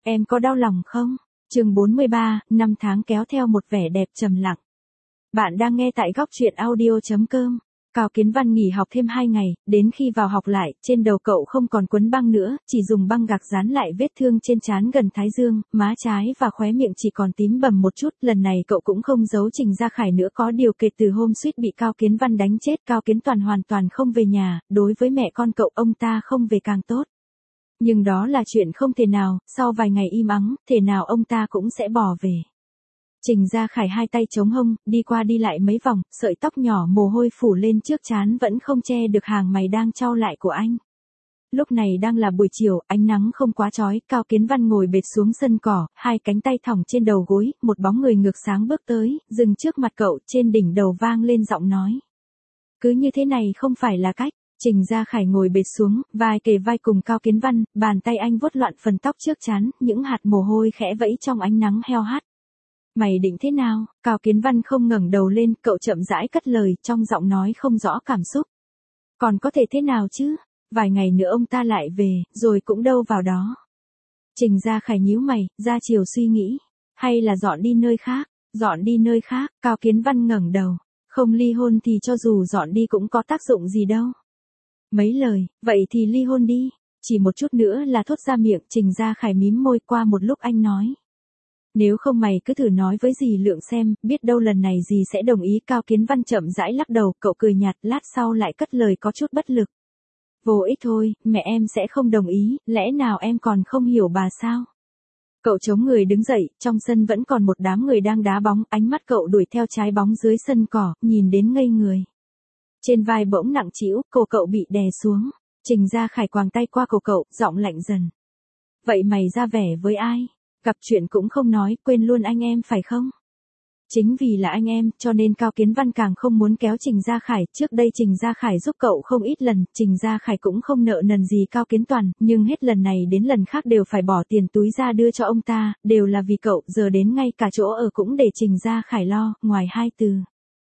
Em có đau lòng không? Chương 43, năm tháng kéo theo một vẻ đẹp trầm lặng. Bạn đang nghe tại góc truyện audio.com. Cao Kiến Văn nghỉ học thêm 2 ngày, đến khi vào học lại, trên đầu cậu không còn quấn băng nữa, chỉ dùng băng gạc dán lại vết thương trên trán gần thái dương, má trái và khóe miệng chỉ còn tím bầm một chút. Lần này cậu cũng không giấu Trình Gia Khải nữa, có điều kể từ hôm suýt bị Cao Kiến Văn đánh chết, Cao Kiến Toàn hoàn toàn không về nhà, đối với mẹ con cậu ông ta không về càng tốt. Nhưng đó là chuyện không thể nào, sau vài ngày im ắng, thể nào ông ta cũng sẽ bỏ về. Trình Gia Khải hai tay chống hông, đi qua đi lại mấy vòng, sợi tóc nhỏ mồ hôi phủ lên trước trán vẫn không che được hàng mày đang chau lại của anh. Lúc này đang là buổi chiều, ánh nắng không quá chói, Cao Kiến Văn ngồi bệt xuống sân cỏ, hai cánh tay thõng trên đầu gối, một bóng người ngược sáng bước tới, dừng trước mặt cậu, trên đỉnh đầu vang lên giọng nói. Cứ như thế này không phải là cách. Trình Gia Khải ngồi bệt xuống, vai kề vai cùng Cao Kiến Văn, bàn tay anh vuốt loạn phần tóc trước trán, những hạt mồ hôi khẽ vẫy trong ánh nắng heo hắt. Mày định thế nào? Cao Kiến Văn không ngẩng đầu lên, cậu chậm rãi cất lời, trong giọng nói không rõ cảm xúc. Còn có thể thế nào chứ? Vài ngày nữa ông ta lại về, rồi cũng đâu vào đó. Trình Gia Khải nhíu mày, ra chiều suy nghĩ. Hay là dọn đi nơi khác? Dọn đi nơi khác, Cao Kiến Văn ngẩng đầu. Không ly hôn thì cho dù dọn đi cũng có tác dụng gì đâu. Mấy lời, vậy thì ly hôn đi. Chỉ một chút nữa là thốt ra miệng. Trình Gia Khải mím môi, qua một lúc anh nói. Nếu không mày cứ thử nói với dì Lượng xem, biết đâu lần này dì sẽ đồng ý. Cao Kiến Văn chậm rãi lắc đầu, cậu cười nhạt, lát sau lại cất lời có chút bất lực. Vô ích thôi, mẹ em sẽ không đồng ý, lẽ nào em còn không hiểu bà sao? Cậu chống người đứng dậy, trong sân vẫn còn một đám người đang đá bóng, ánh mắt cậu đuổi theo trái bóng dưới sân cỏ, nhìn đến ngây người. Trên vai bỗng nặng trĩu, cổ cậu bị đè xuống. Trình Gia Khải quàng tay qua cổ cậu, giọng lạnh dần. Vậy mày ra vẻ với ai? Gặp chuyện cũng không nói, quên luôn anh em phải không? Chính vì là anh em, cho nên Cao Kiến Văn càng không muốn kéo Trình Gia Khải. Trước đây Trình Gia Khải giúp cậu không ít lần, Trình Gia Khải cũng không nợ nần gì Cao Kiến Toàn, nhưng hết lần này đến lần khác đều phải bỏ tiền túi ra đưa cho ông ta, đều là vì cậu, giờ đến ngay cả chỗ ở cũng để Trình Gia Khải lo, ngoài hai từ.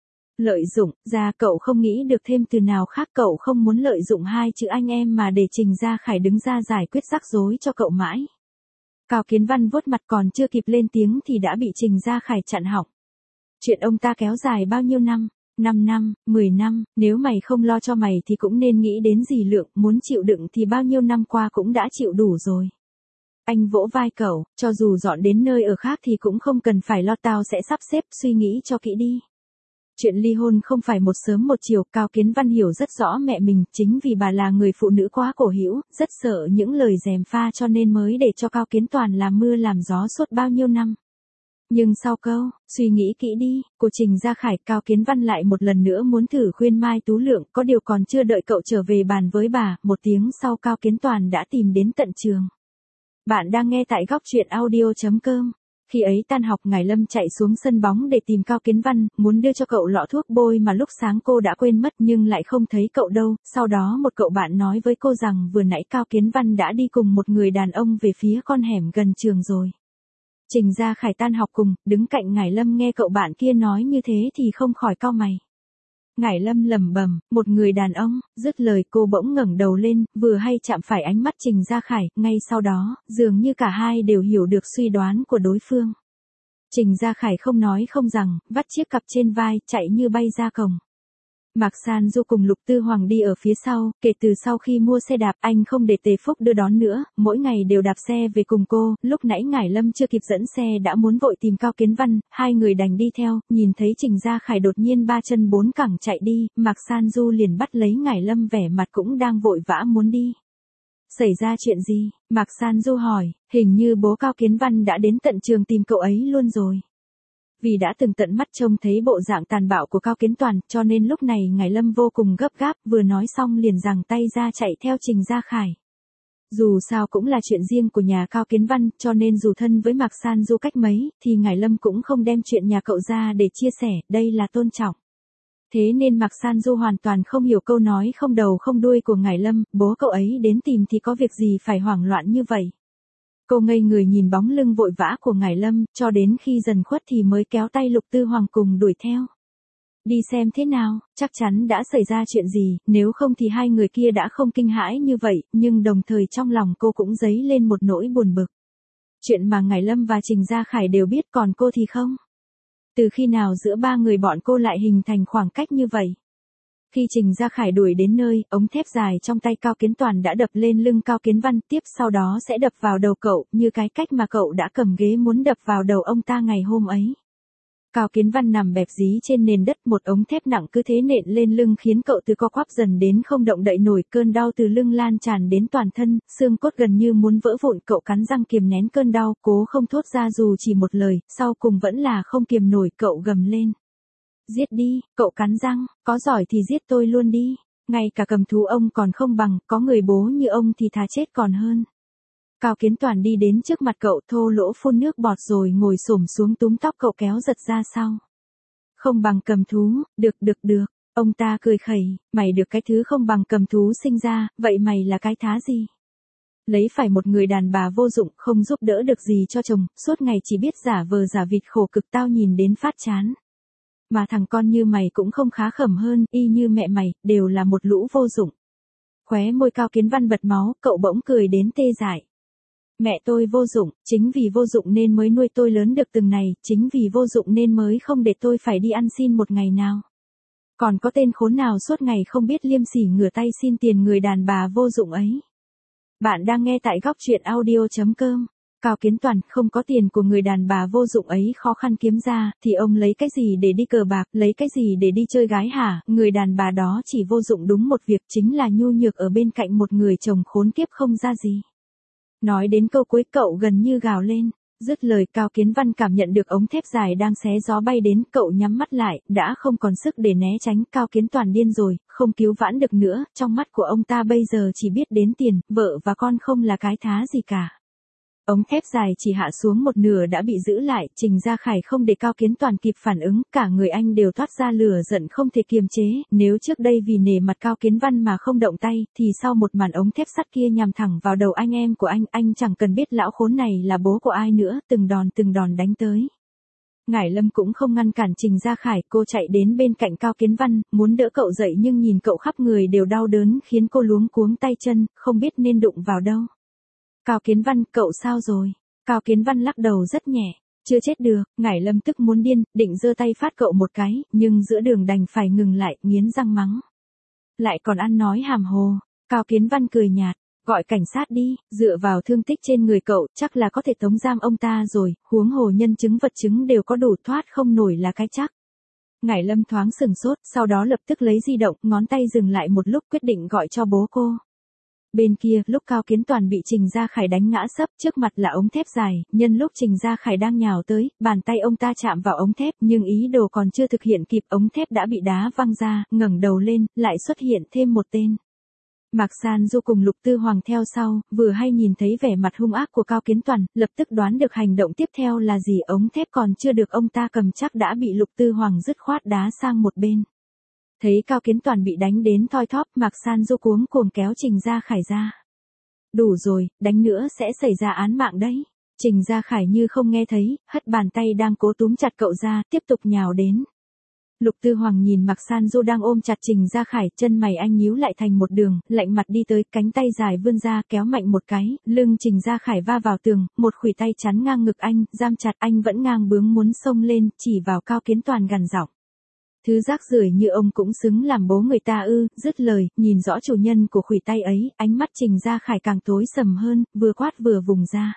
Lợi dụng, ra cậu không nghĩ được thêm từ nào khác, cậu không muốn lợi dụng hai chữ anh em mà để Trình Gia Khải đứng ra giải quyết rắc rối cho cậu mãi. Cao Kiến Văn vuốt mặt, còn chưa kịp lên tiếng thì đã bị Trình Gia Khải chặn họng. Chuyện ông ta kéo dài bao nhiêu năm? 5 năm, 10 năm, nếu mày không lo cho mày thì cũng nên nghĩ đến dì Lượng, muốn chịu đựng thì bao nhiêu năm qua cũng đã chịu đủ rồi. Anh vỗ vai cậu, cho dù dọn đến nơi ở khác thì cũng không cần phải lo, tao sẽ sắp xếp, suy nghĩ cho kỹ đi. Chuyện ly hôn không phải một sớm một chiều, Cao Kiến Văn hiểu rất rõ mẹ mình, chính vì bà là người phụ nữ quá cổ hữu, rất sợ những lời gièm pha cho nên mới để cho Cao Kiến Toàn làm mưa làm gió suốt bao nhiêu năm. Nhưng sau câu, suy nghĩ kỹ đi, của Trình Gia Khải, Cao Kiến Văn lại một lần nữa muốn thử khuyên Mai Tú Lượng, có điều còn chưa đợi cậu trở về bàn với bà, một tiếng sau Cao Kiến Toàn đã tìm đến tận trường. Bạn đang nghe tại góc truyện audio.com. Khi ấy tan học, Ngải Lâm chạy xuống sân bóng để tìm Cao Kiến Văn, muốn đưa cho cậu lọ thuốc bôi mà lúc sáng cô đã quên mất nhưng lại không thấy cậu đâu. Sau đó một cậu bạn nói với cô rằng vừa nãy Cao Kiến Văn đã đi cùng một người đàn ông về phía con hẻm gần trường rồi. Trình Gia Khải tan học cùng, đứng cạnh Ngải Lâm, nghe cậu bạn kia nói như thế thì không khỏi cau mày. Ngải Lâm lẩm bẩm, một người đàn ông, dứt lời cô bỗng ngẩng đầu lên, vừa hay chạm phải ánh mắt Trình Gia Khải, ngay sau đó, dường như cả hai đều hiểu được suy đoán của đối phương. Trình Gia Khải không nói không rằng, vắt chiếc cặp trên vai, chạy như bay ra cổng. Mạc San Du cùng Lục Tư Hoàng đi ở phía sau, kể từ sau khi mua xe đạp, anh không để Tề Phúc đưa đón nữa, mỗi ngày đều đạp xe về cùng cô. Lúc nãy Ngải Lâm chưa kịp dẫn xe đã muốn vội tìm Cao Kiến Văn, hai người đành đi theo, nhìn thấy Trình Gia Khải đột nhiên ba chân bốn cẳng chạy đi, Mạc San Du liền bắt lấy Ngải Lâm, vẻ mặt cũng đang vội vã muốn đi. Xảy ra chuyện gì? Mạc San Du hỏi, hình như bố Cao Kiến Văn đã đến tận trường tìm cậu ấy luôn rồi. Vì đã từng tận mắt trông thấy bộ dạng tàn bạo của Cao Kiến Toàn, cho nên lúc này Ngải Lâm vô cùng gấp gáp, vừa nói xong liền giằng tay ra chạy theo Trình Gia Khải. Dù sao cũng là chuyện riêng của nhà Cao Kiến Văn, cho nên dù thân với Mạc San Du cách mấy, thì Ngải Lâm cũng không đem chuyện nhà cậu ra để chia sẻ, đây là tôn trọng. Thế nên Mạc San Du hoàn toàn không hiểu câu nói không đầu không đuôi của Ngải Lâm, bố cậu ấy đến tìm thì có việc gì phải hoảng loạn như vậy. Cô ngây người nhìn bóng lưng vội vã của Ngải Lâm, cho đến khi dần khuất thì mới kéo tay Lục Tư Hoàng cùng đuổi theo. Đi xem thế nào, chắc chắn đã xảy ra chuyện gì, nếu không thì hai người kia đã không kinh hãi như vậy, nhưng đồng thời trong lòng cô cũng dấy lên một nỗi buồn bực. Chuyện mà Ngải Lâm và Trình Gia Khải đều biết còn cô thì không. Từ khi nào giữa ba người bọn cô lại hình thành khoảng cách như vậy? Khi Trình Gia Khải đuổi đến nơi, ống thép dài trong tay Cao Kiến Toàn đã đập lên lưng Cao Kiến Văn, tiếp sau đó sẽ đập vào đầu cậu, như cái cách mà cậu đã cầm ghế muốn đập vào đầu ông ta ngày hôm ấy. Cao Kiến Văn nằm bẹp dí trên nền đất, một ống thép nặng cứ thế nện lên lưng khiến cậu từ co quắp dần đến không động đậy nổi, cơn đau từ lưng lan tràn đến toàn thân, xương cốt gần như muốn vỡ vụn, cậu cắn răng kiềm nén cơn đau, cố không thốt ra dù chỉ một lời, sau cùng vẫn là không kiềm nổi, cậu gầm lên. Giết đi, cậu cắn răng, có giỏi thì giết tôi luôn đi, ngay cả cầm thú ông còn không bằng, có người bố như ông thì thà chết còn hơn. Cao Kiến Toàn đi đến trước mặt cậu, thô lỗ phun nước bọt rồi ngồi xổm xuống túm tóc cậu kéo giật ra sau. Không bằng cầm thú, được, ông ta cười khẩy, mày được cái thứ không bằng cầm thú sinh ra, vậy mày là cái thá gì? Lấy phải một người đàn bà vô dụng, không giúp đỡ được gì cho chồng, suốt ngày chỉ biết giả vờ giả vịt, khổ cực tao nhìn đến phát chán. Mà thằng con như mày cũng không khá khẩm hơn, y như mẹ mày, đều là một lũ vô dụng. Khóe môi Cao Kiến Văn bật máu, cậu bỗng cười đến tê dại. Mẹ tôi vô dụng, chính vì vô dụng nên mới nuôi tôi lớn được từng này, chính vì vô dụng nên mới không để tôi phải đi ăn xin một ngày nào. Còn có tên khốn nào suốt ngày không biết liêm sỉ ngửa tay xin tiền người đàn bà vô dụng ấy. Bạn đang nghe tại góc truyện audio.com. Cao Kiến Toàn, không có tiền của người đàn bà vô dụng ấy khó khăn kiếm ra, thì ông lấy cái gì để đi cờ bạc, lấy cái gì để đi chơi gái hả? Người đàn bà đó chỉ vô dụng đúng một việc, chính là nhu nhược ở bên cạnh một người chồng khốn kiếp không ra gì. Nói đến câu cuối cậu gần như gào lên. Dứt lời, Cao Kiến Văn cảm nhận được ống thép dài đang xé gió bay đến, cậu nhắm mắt lại, đã không còn sức để né tránh. Cao Kiến Toàn điên rồi, không cứu vãn được nữa, trong mắt của ông ta bây giờ chỉ biết đến tiền, vợ và con không là cái thá gì cả. Ống thép dài chỉ hạ xuống một nửa đã bị giữ lại, Trình Gia Khải không để Cao Kiến Toàn kịp phản ứng, cả người anh đều thoát ra lửa giận không thể kiềm chế, nếu trước đây vì nể mặt Cao Kiến Văn mà không động tay, thì sau một màn ống thép sắt kia nhằm thẳng vào đầu anh em của anh chẳng cần biết lão khốn này là bố của ai nữa, từng đòn đánh tới. Ngải Lâm cũng không ngăn cản Trình Gia Khải, cô chạy đến bên cạnh Cao Kiến Văn, muốn đỡ cậu dậy nhưng nhìn cậu khắp người đều đau đớn khiến cô luống cuống tay chân, không biết nên đụng vào đâu. Cao Kiến Văn, cậu sao rồi? Cao Kiến Văn lắc đầu rất nhẹ, chưa chết được. Ngải Lâm tức muốn điên, định giơ tay phát cậu một cái, nhưng giữa đường đành phải ngừng lại, nghiến răng mắng. Lại còn ăn nói hàm hồ. Cao Kiến Văn cười nhạt, gọi cảnh sát đi, dựa vào thương tích trên người cậu, chắc là có thể tống giam ông ta rồi, huống hồ nhân chứng vật chứng đều có đủ, thoát không nổi là cái chắc. Ngải Lâm thoáng sừng sốt, sau đó lập tức lấy di động, ngón tay dừng lại một lúc quyết định gọi cho bố cô. Bên kia, lúc Cao Kiến Toàn bị Trình Gia Khải đánh ngã sấp, trước mặt là ống thép dài, nhân lúc Trình Gia Khải đang nhào tới, bàn tay ông ta chạm vào ống thép, nhưng ý đồ còn chưa thực hiện kịp, ống thép đã bị đá văng ra, ngẩng đầu lên, lại xuất hiện thêm một tên. Mạc San Du cùng Lục Tư Hoàng theo sau, vừa hay nhìn thấy vẻ mặt hung ác của Cao Kiến Toàn, lập tức đoán được hành động tiếp theo là gì, ống thép còn chưa được ông ta cầm chắc đã bị Lục Tư Hoàng dứt khoát đá sang một bên. Thấy Cao Kiến Toàn bị đánh đến thoi thóp, Mạc San Du cuống cuồng kéo Trình Gia Khải ra. Đủ rồi, đánh nữa sẽ xảy ra án mạng đấy. Trình Gia Khải như không nghe thấy, hất bàn tay đang cố túm chặt cậu ra, tiếp tục nhào đến. Lục Tư Hoàng nhìn Mạc San Du đang ôm chặt Trình Gia Khải, chân mày anh nhíu lại thành một đường, lạnh mặt đi tới, cánh tay dài vươn ra, kéo mạnh một cái, lưng Trình Gia Khải va vào tường, một khuỷu tay chắn ngang ngực anh, giam chặt, anh vẫn ngang bướng muốn xông lên, chỉ vào Cao Kiến Toàn gằn giọng. Thứ rác rưởi như ông cũng xứng làm bố người ta ư? Dứt lời, nhìn rõ chủ nhân của khuỷu tay ấy, ánh mắt Trình Gia Khải càng tối sầm hơn, vừa quát vừa vùng ra.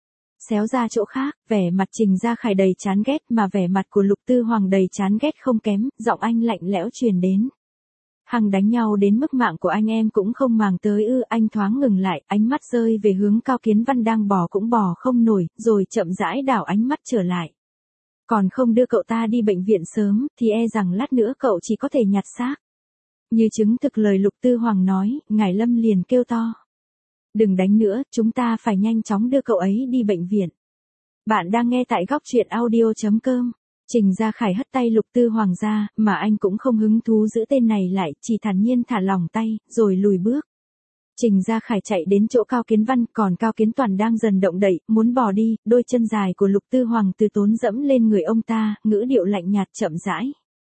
Xéo ra chỗ khác, vẻ mặt Trình Gia Khải đầy chán ghét mà vẻ mặt của Lục Tư Hoàng đầy chán ghét không kém, giọng anh lạnh lẽo truyền đến. Hằng đánh nhau đến mức mạng của anh em cũng không màng tới ư? Anh thoáng ngừng lại, ánh mắt rơi về hướng Cao Kiến Văn đang bò cũng bò không nổi, rồi chậm rãi đảo ánh mắt trở lại. Còn không đưa cậu ta đi bệnh viện sớm, thì e rằng lát nữa cậu chỉ có thể nhặt xác. Như chứng thực lời Lục Tư Hoàng nói, Ngải Lâm liền kêu to. Đừng đánh nữa, chúng ta phải nhanh chóng đưa cậu ấy đi bệnh viện. Bạn đang nghe tại góc truyện audio.com. Trình Gia Khải hất tay Lục Tư Hoàng ra, mà anh cũng không hứng thú giữ tên này lại, chỉ thản nhiên thả lỏng tay, rồi lùi bước. Trình Gia Khải chạy đến chỗ Cao Kiến Văn, còn Cao Kiến Toàn đang dần động đậy, muốn bỏ đi, đôi chân dài của Lục Tư Hoàng từ tốn dẫm lên người ông ta, ngữ điệu lạnh nhạt chậm rãi.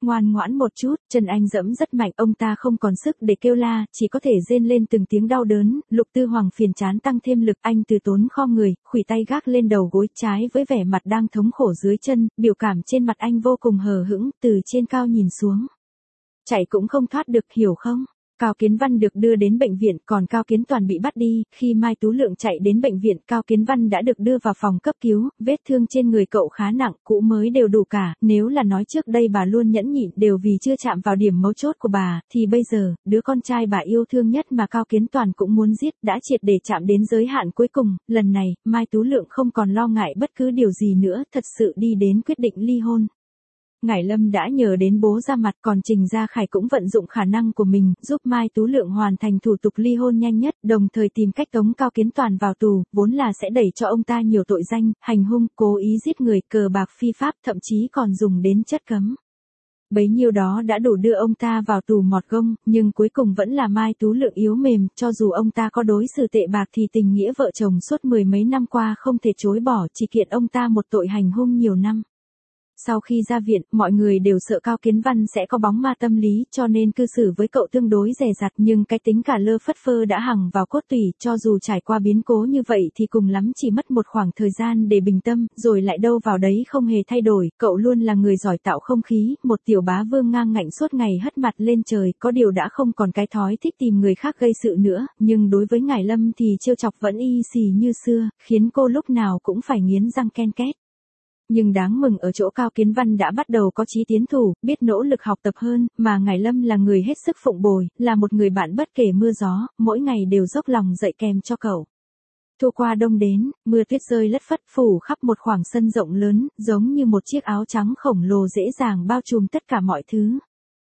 Ngoan ngoãn một chút, chân anh dẫm rất mạnh, ông ta không còn sức để kêu la, chỉ có thể rên lên từng tiếng đau đớn, Lục Tư Hoàng phiền chán tăng thêm lực, anh từ tốn khom người, khuỷu tay gác lên đầu gối trái với vẻ mặt đang thống khổ dưới chân, biểu cảm trên mặt anh vô cùng hờ hững, từ trên cao nhìn xuống. Chạy cũng không thoát được, hiểu không? Cao Kiến Văn được đưa đến bệnh viện, còn Cao Kiến Toàn bị bắt đi, khi Mai Tú Lượng chạy đến bệnh viện, Cao Kiến Văn đã được đưa vào phòng cấp cứu, vết thương trên người cậu khá nặng, cũ mới đều đủ cả, nếu là nói trước đây bà luôn nhẫn nhịn đều vì chưa chạm vào điểm mấu chốt của bà, thì bây giờ, đứa con trai bà yêu thương nhất mà Cao Kiến Toàn cũng muốn giết, đã triệt để chạm đến giới hạn cuối cùng, lần này, Mai Tú Lượng không còn lo ngại bất cứ điều gì nữa, thật sự đi đến quyết định ly hôn. Ngải Lâm đã nhờ đến bố ra mặt, còn Trình Gia Khải cũng vận dụng khả năng của mình, giúp Mai Tú Lượng hoàn thành thủ tục ly hôn nhanh nhất, đồng thời tìm cách tống Cao Kiến Toàn vào tù, vốn là sẽ đẩy cho ông ta nhiều tội danh, hành hung, cố ý giết người, cờ bạc phi pháp, thậm chí còn dùng đến chất cấm. Bấy nhiêu đó đã đủ đưa ông ta vào tù mọt gông, nhưng cuối cùng vẫn là Mai Tú Lượng yếu mềm, cho dù ông ta có đối xử tệ bạc thì tình nghĩa vợ chồng suốt mười mấy năm qua không thể chối bỏ, chỉ kiện ông ta một tội hành hung nhiều năm. Sau khi ra viện, mọi người đều sợ Cao Kiến Văn sẽ có bóng ma tâm lý, cho nên cư xử với cậu tương đối dè dặt, nhưng cái tính cả lơ phất phơ đã hằng vào cốt tủy, cho dù trải qua biến cố như vậy thì cùng lắm chỉ mất một khoảng thời gian để bình tâm, rồi lại đâu vào đấy không hề thay đổi, cậu luôn là người giỏi tạo không khí, một tiểu bá vương ngang ngạnh suốt ngày hất mặt lên trời, có điều đã không còn cái thói thích tìm người khác gây sự nữa, nhưng đối với Ngải Lâm thì trêu chọc vẫn y xì như xưa, khiến cô lúc nào cũng phải nghiến răng ken két. Nhưng đáng mừng ở chỗ Cao Kiến Văn đã bắt đầu có chí tiến thủ, biết nỗ lực học tập hơn, mà Ngải Lâm là người hết sức phụng bồi, là một người bạn bất kể mưa gió, mỗi ngày đều dốc lòng dạy kèm cho cậu. Thu qua đông đến, mưa tuyết rơi lất phất phủ khắp một khoảng sân rộng lớn, giống như một chiếc áo trắng khổng lồ dễ dàng bao trùm tất cả mọi thứ.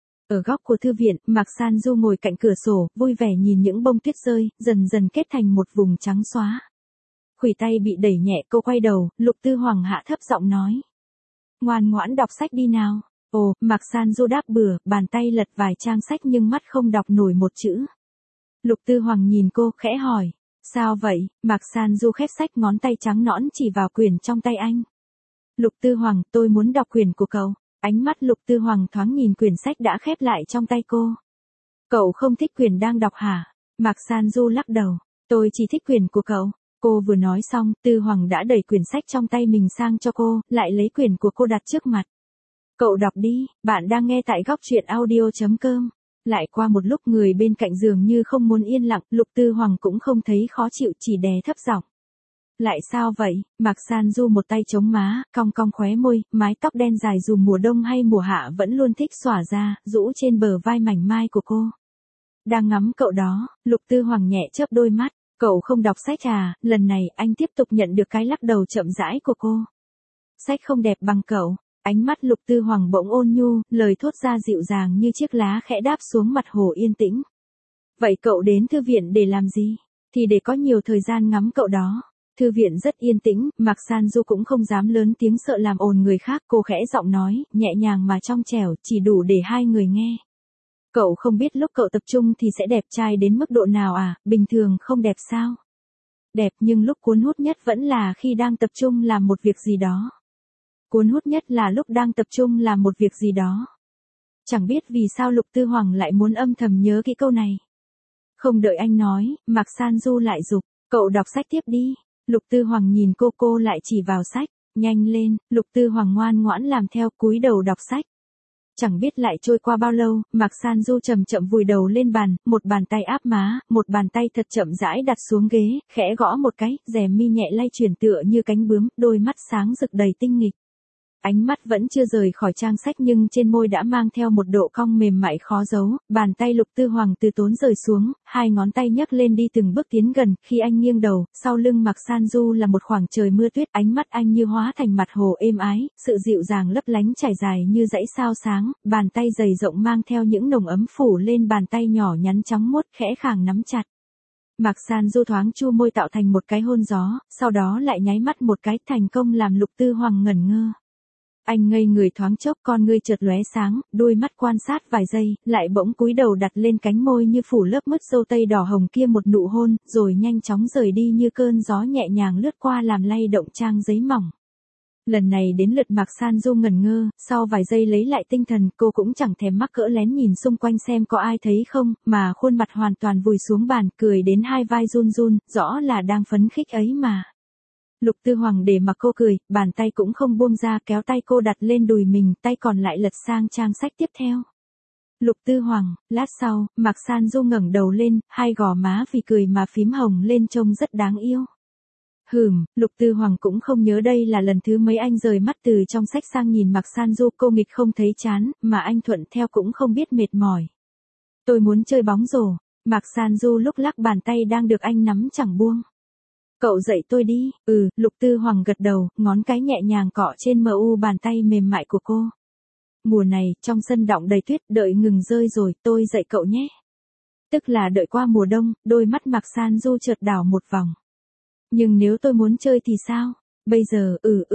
Ở góc của thư viện, Mạc San Du ngồi cạnh cửa sổ, vui vẻ nhìn những bông tuyết rơi, dần dần kết thành một vùng trắng xóa. Khuỷu tay bị đẩy nhẹ, cô quay đầu, Lục Tư Hoàng hạ thấp giọng nói. Ngoan ngoãn đọc sách đi nào. Ồ, Mạc San Du đáp bừa, bàn tay lật vài trang sách nhưng mắt không đọc nổi một chữ. Lục Tư Hoàng nhìn cô, khẽ hỏi. Sao vậy? Mạc San Du khép sách, ngón tay trắng nõn chỉ vào quyển trong tay anh. Lục Tư Hoàng, tôi muốn đọc quyển của cậu. Ánh mắt Lục Tư Hoàng thoáng nhìn quyển sách đã khép lại trong tay cô. Cậu không thích quyển đang đọc hả? Mạc San Du lắc đầu. Tôi chỉ thích quyển của cậu. Cô vừa nói xong, Tư Hoàng đã đẩy quyển sách trong tay mình sang cho cô, lại lấy quyển của cô đặt trước mặt. Cậu đọc đi, bạn đang nghe tại góc truyện audio.com. Lại qua một lúc người bên cạnh giường như không muốn yên lặng, Lục Tư Hoàng cũng không thấy khó chịu, chỉ đè thấp giọng. Lại sao vậy? Mạc San Du một tay chống má, cong cong khóe môi, mái tóc đen dài dù mùa đông hay mùa hạ vẫn luôn thích xõa ra, rũ trên bờ vai mảnh mai của cô. Đang ngắm cậu đó, Lục Tư Hoàng nhẹ chớp đôi mắt. Cậu không đọc sách à? Lần này anh tiếp tục nhận được cái lắc đầu chậm rãi của cô. Sách không đẹp bằng cậu. Ánh mắt Lục Tư Hoàng bỗng ôn nhu, lời thốt ra dịu dàng như chiếc lá khẽ đáp xuống mặt hồ yên tĩnh. Vậy cậu đến thư viện để làm gì? Thì để có nhiều thời gian ngắm cậu đó. Thư viện rất yên tĩnh, Mạc San Du cũng không dám lớn tiếng sợ làm ồn người khác, cô khẽ giọng nói, nhẹ nhàng mà trong trẻo, chỉ đủ để hai người nghe. Cậu không biết lúc cậu tập trung thì sẽ đẹp trai đến mức độ nào à, bình thường không đẹp sao? Đẹp nhưng lúc cuốn hút nhất vẫn là khi đang tập trung làm một việc gì đó. Cuốn hút nhất là lúc đang tập trung làm một việc gì đó. Chẳng biết vì sao Lục Tư Hoàng lại muốn âm thầm nhớ kỹ câu này. Không đợi anh nói, Mạc San Du lại giục, cậu đọc sách tiếp đi. Lục Tư Hoàng nhìn cô lại chỉ vào sách, nhanh lên, Lục Tư Hoàng ngoan ngoãn làm theo, cúi đầu đọc sách. Chẳng biết lại trôi qua bao lâu, Mạc San Du chậm chậm vùi đầu lên bàn, một bàn tay áp má, một bàn tay thật chậm rãi đặt xuống ghế, khẽ gõ một cái, rèm mi nhẹ lay chuyển tựa như cánh bướm, đôi mắt sáng rực đầy tinh nghịch. Ánh mắt vẫn chưa rời khỏi trang sách nhưng trên môi đã mang theo một độ cong mềm mại khó giấu, bàn tay Lục Tư Hoàng từ tốn rời xuống, hai ngón tay nhấc lên đi từng bước tiến gần, khi anh nghiêng đầu, sau lưng Mạc San Du là một khoảng trời mưa tuyết, ánh mắt anh như hóa thành mặt hồ êm ái, sự dịu dàng lấp lánh trải dài như dãy sao sáng, bàn tay dày rộng mang theo những nồng ấm phủ lên bàn tay nhỏ nhắn trắng muốt khẽ khàng nắm chặt. Mạc San Du thoáng chu môi tạo thành một cái hôn gió, sau đó lại nháy mắt một cái thành công làm Lục Tư Hoàng ngẩn ngơ. Anh ngây người thoáng chốc, con ngươi chợt lóe sáng, đôi mắt quan sát vài giây, lại bỗng cúi đầu đặt lên cánh môi như phủ lớp mứt dâu tây đỏ hồng kia một nụ hôn, rồi nhanh chóng rời đi như cơn gió nhẹ nhàng lướt qua làm lay động trang giấy mỏng. Lần này đến lượt Mạc San Du ngẩn ngơ, sau vài giây lấy lại tinh thần, cô cũng chẳng thèm mắc cỡ lén nhìn xung quanh xem có ai thấy không, mà khuôn mặt hoàn toàn vùi xuống bàn, cười đến hai vai run run, rõ là đang phấn khích ấy mà. Lục Tư Hoàng để mặc cô cười, bàn tay cũng không buông ra, kéo tay cô đặt lên đùi mình, tay còn lại lật sang trang sách tiếp theo. Lục Tư Hoàng, lát sau, Mạc San Du ngẩng đầu lên, hai gò má vì cười mà phím hồng lên trông rất đáng yêu. Lục Tư Hoàng cũng không nhớ đây là lần thứ mấy anh rời mắt từ trong sách sang nhìn Mạc San Du, cô nghịch không thấy chán, mà anh thuận theo cũng không biết mệt mỏi. Tôi muốn chơi bóng rổ, Mạc San Du lúc lắc bàn tay đang được anh nắm chẳng buông. Cậu dạy tôi đi, Lục Tư Hoàng gật đầu, ngón cái nhẹ nhàng cọ trên mu bàn tay mềm mại của cô. Mùa này, trong sân đọng đầy tuyết, đợi ngừng rơi rồi, tôi dạy cậu nhé. Tức là đợi qua mùa đông, đôi mắt Mạc San Du chợt đảo một vòng. Nhưng nếu tôi muốn chơi thì sao? Bây giờ,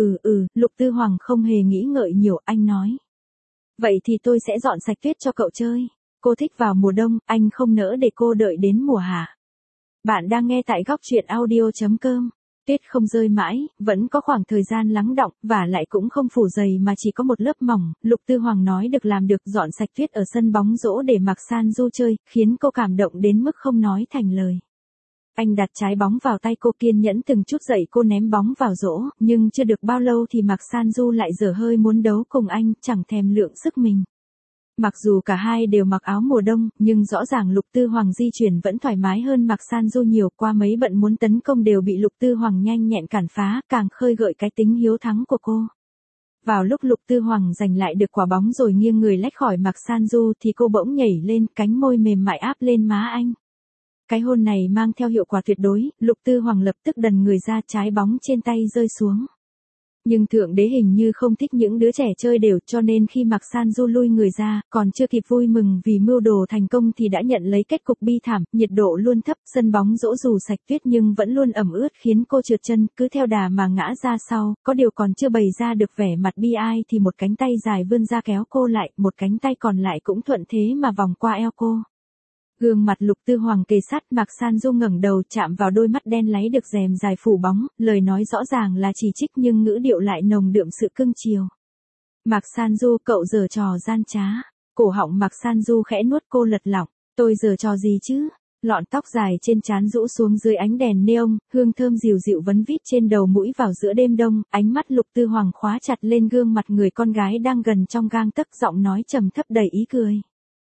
Lục Tư Hoàng không hề nghĩ ngợi nhiều, anh nói. Vậy thì tôi sẽ dọn sạch tuyết cho cậu chơi. Cô thích vào mùa đông, anh không nỡ để cô đợi đến mùa hạ. Bạn đang nghe tại góc truyện audio.com. Tuyết không rơi mãi, vẫn có khoảng thời gian lắng đọng, và lại cũng không phủ dày mà chỉ có một lớp mỏng. Lục Tư Hoàng nói được làm được, dọn sạch tuyết ở sân bóng rổ để Mạc San Du chơi, khiến cô cảm động đến mức không nói thành lời. Anh đặt trái bóng vào tay cô, kiên nhẫn từng chút dạy cô ném bóng vào rổ, nhưng chưa được bao lâu thì Mạc San Du lại dở hơi muốn đấu cùng anh, chẳng thèm lượng sức mình. Mặc dù cả hai đều mặc áo mùa đông, nhưng rõ ràng Lục Tư Hoàng di chuyển vẫn thoải mái hơn Mạc San Du nhiều, qua mấy bận muốn tấn công đều bị Lục Tư Hoàng nhanh nhẹn cản phá, càng khơi gợi cái tính hiếu thắng của cô. Vào lúc Lục Tư Hoàng giành lại được quả bóng rồi nghiêng người lách khỏi Mạc San Du thì cô bỗng nhảy lên, cánh môi mềm mại áp lên má anh. Cái hôn này mang theo hiệu quả tuyệt đối, Lục Tư Hoàng lập tức đần người ra, trái bóng trên tay rơi xuống. Nhưng Thượng Đế hình như không thích những đứa trẻ chơi đều, cho nên khi Mạc San Du lui người ra, còn chưa kịp vui mừng vì mưu đồ thành công thì đã nhận lấy kết cục bi thảm, nhiệt độ luôn thấp, sân bóng rổ dù sạch tuyết nhưng vẫn luôn ẩm ướt khiến cô trượt chân, cứ theo đà mà ngã ra sau, có điều còn chưa bày ra được vẻ mặt bi ai thì một cánh tay dài vươn ra kéo cô lại, một cánh tay còn lại cũng thuận thế mà vòng qua eo cô. Gương mặt Lục Tư Hoàng kề sát, Mạc San Du ngẩng đầu chạm vào đôi mắt đen láy được rèm dài phủ bóng, lời nói rõ ràng là chỉ trích nhưng ngữ điệu lại nồng đượm sự cưng chiều. Mạc San Du, cậu giở trò gian trá. Cổ họng Mạc San Du khẽ nuốt, cô lật lọng. Tôi giở trò gì chứ? Lọn tóc dài trên trán rũ xuống dưới ánh đèn neon, hương thơm dịu dịu vấn vít trên đầu mũi vào giữa đêm đông, ánh mắt Lục Tư Hoàng khóa chặt lên gương mặt người con gái đang gần trong gang tấc, giọng nói trầm thấp đầy ý cười.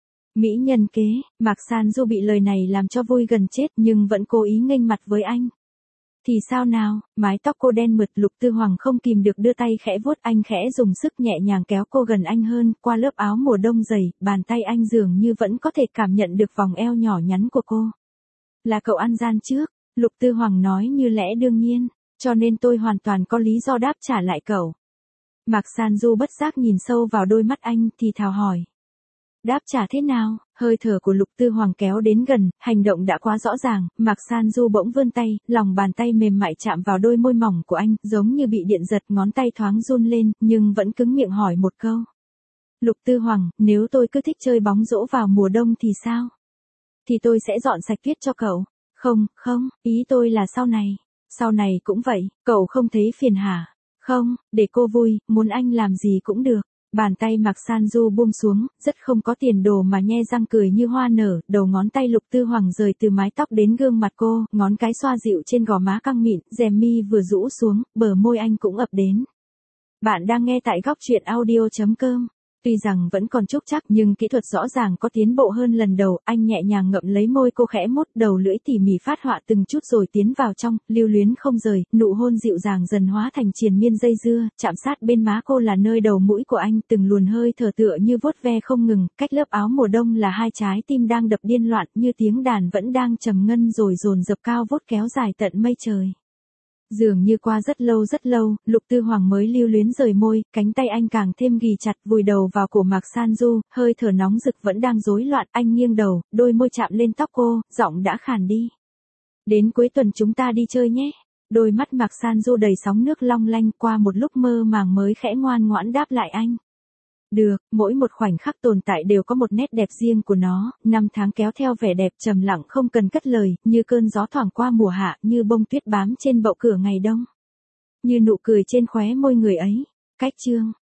Mỹ nhân kế, Mạc San Du bị lời này làm cho vui gần chết nhưng vẫn cố ý nghênh mặt với anh. Thì sao nào, mái tóc cô đen mượt, Lục Tư Hoàng không kìm được đưa tay khẽ vuốt, anh khẽ dùng sức nhẹ nhàng kéo cô gần anh hơn, qua lớp áo mùa đông dày, bàn tay anh dường như vẫn có thể cảm nhận được vòng eo nhỏ nhắn của cô. Là cậu ăn gian trước, Lục Tư Hoàng nói như lẽ đương nhiên, cho nên tôi hoàn toàn có lý do đáp trả lại cậu. Mạc San Du bất giác nhìn sâu vào đôi mắt anh thì thào hỏi. Đáp trả thế nào? Hơi thở của Lục Tư Hoàng kéo đến gần, hành động đã quá rõ ràng, Mạc San Du bỗng vươn tay, lòng bàn tay mềm mại chạm vào đôi môi mỏng của anh, giống như bị điện giật, ngón tay thoáng run lên, nhưng vẫn cứng miệng hỏi một câu. Lục Tư Hoàng, nếu tôi cứ thích chơi bóng rổ vào mùa đông thì sao? Thì tôi sẽ dọn sạch tuyết cho cậu. Không, ý tôi là sau này cũng vậy, cậu không thấy phiền hả? Không, để cô vui, muốn anh làm gì cũng được. Bàn tay Mạc San Du buông xuống, rất không có tiền đồ mà nhe răng cười như hoa nở, đầu ngón tay Lục Tư Hoàng rời từ mái tóc đến gương mặt cô, ngón cái xoa dịu trên gò má căng mịn, rèm mi vừa rũ xuống, bờ môi anh cũng ập đến. Bạn đang nghe tại góc truyện audio.com. Tuy rằng vẫn còn trúc trắc nhưng kỹ thuật rõ ràng có tiến bộ hơn lần đầu, anh nhẹ nhàng ngậm lấy môi cô khẽ mút, đầu lưỡi tỉ mỉ phát họa từng chút rồi tiến vào trong, lưu luyến không rời, nụ hôn dịu dàng dần hóa thành triền miên dây dưa, chạm sát bên má cô là nơi đầu mũi của anh, từng luồn hơi thở tựa như vuốt ve không ngừng, cách lớp áo mùa đông là hai trái tim đang đập điên loạn, như tiếng đàn vẫn đang trầm ngân rồi dồn dập cao vút kéo dài tận mây trời. Dường như qua rất lâu, Lục Tư Hoàng mới lưu luyến rời môi, cánh tay anh càng thêm ghì chặt, vùi đầu vào cổ Mạc San Du, hơi thở nóng rực vẫn đang rối loạn, anh nghiêng đầu, đôi môi chạm lên tóc cô, giọng đã khàn đi. Đến cuối tuần chúng ta đi chơi nhé. Đôi mắt Mạc San Du đầy sóng nước long lanh, qua một lúc mơ màng mới khẽ ngoan ngoãn đáp lại anh. Được, mỗi một khoảnh khắc tồn tại đều có một nét đẹp riêng của nó, năm tháng kéo theo vẻ đẹp trầm lặng không cần cất lời, như cơn gió thoảng qua mùa hạ, như bông tuyết bám trên bậu cửa ngày đông. như nụ cười trên khóe môi người ấy. Cách chương